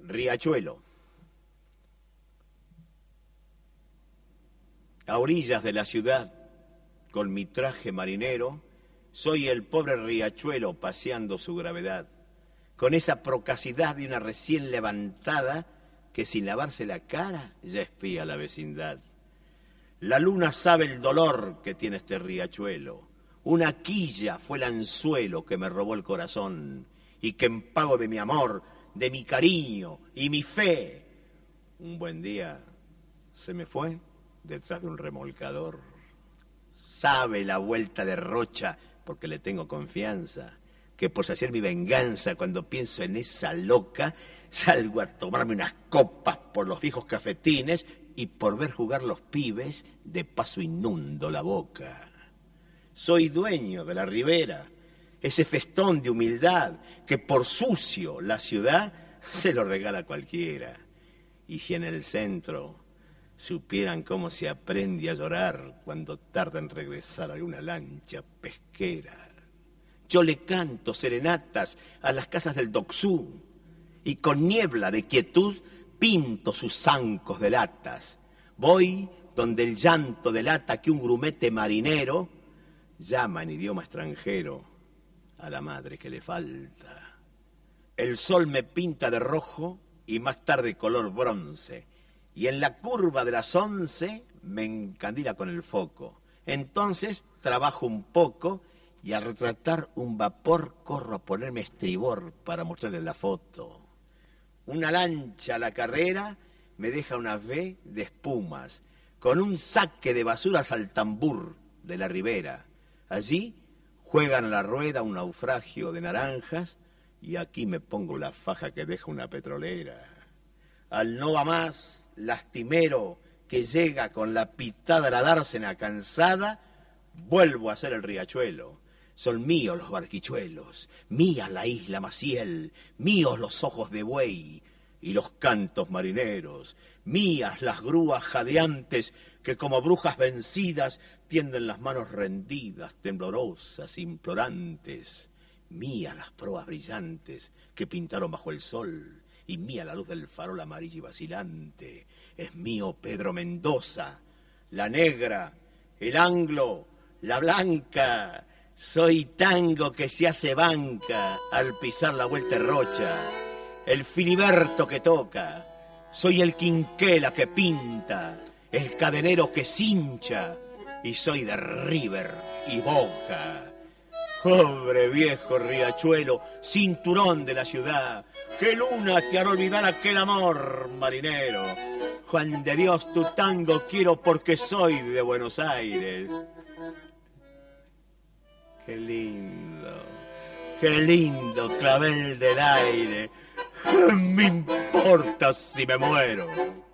Riachuelo. A orillas de la ciudad, con mi traje marinero, soy el pobre riachuelo paseando su gravedad, con esa procacidad de una recién levantada que sin lavarse la cara ya espía la vecindad. La luna sabe el dolor que tiene este riachuelo. Una quilla fue el anzuelo que me robó el corazón y que en pago de mi amor, de mi cariño y mi fe, un buen día se me fue detrás de un remolcador. Sabe la vuelta de Rocha, porque le tengo confianza, que por saciar mi venganza cuando pienso en esa loca, salgo a tomarme unas copas por los viejos cafetines y por ver jugar los pibes, de paso inundo la boca. Soy dueño de la ribera, ese festón de humildad que por sucio la ciudad se lo regala a cualquiera. Y si en el centro supieran cómo se aprende a llorar cuando tarda en regresar alguna lancha pesquera. Yo le canto serenatas a las casas del Docsú y con niebla de quietud pinto sus zancos de latas. Voy donde el llanto delata que un grumete marinero llama en idioma extranjero a la madre que le falta. El sol me pinta de rojo y más tarde color bronce, y en la curva de las 11 me encandila con el foco. Entonces trabajo un poco y al retratar un vapor corro a ponerme estribor para mostrarle la foto. Una lancha a la carrera me deja una V de espumas, con un saque de basuras al tambur de la ribera. Allí juegan a la rueda un naufragio de naranjas y aquí me pongo la faja que deja una petrolera. Al no va más, lastimero que llega con la pitada de la dársena cansada, vuelvo a ser el riachuelo. Son míos los barquichuelos, mía la isla Maciel, míos los ojos de buey y los cantos marineros, mías las grúas jadeantes que como brujas vencidas tienden las manos rendidas, temblorosas, implorantes, mías las proas brillantes que pintaron bajo el sol y mía la luz del farol amarillo y vacilante. Es mío Pedro Mendoza, la negra, el anglo, la blanca. Soy tango que se hace banca al pisar la vuelta de Rocha, el filiberto que toca. Soy el quinquela que pinta, el cadenero que cincha, y soy de River y Boca. Pobre viejo riachuelo, cinturón de la ciudad, qué luna te hará olvidar aquel amor marinero. Juan de Dios, tu tango quiero porque soy de Buenos Aires. Qué lindo clavel del aire. Me importa si me muero.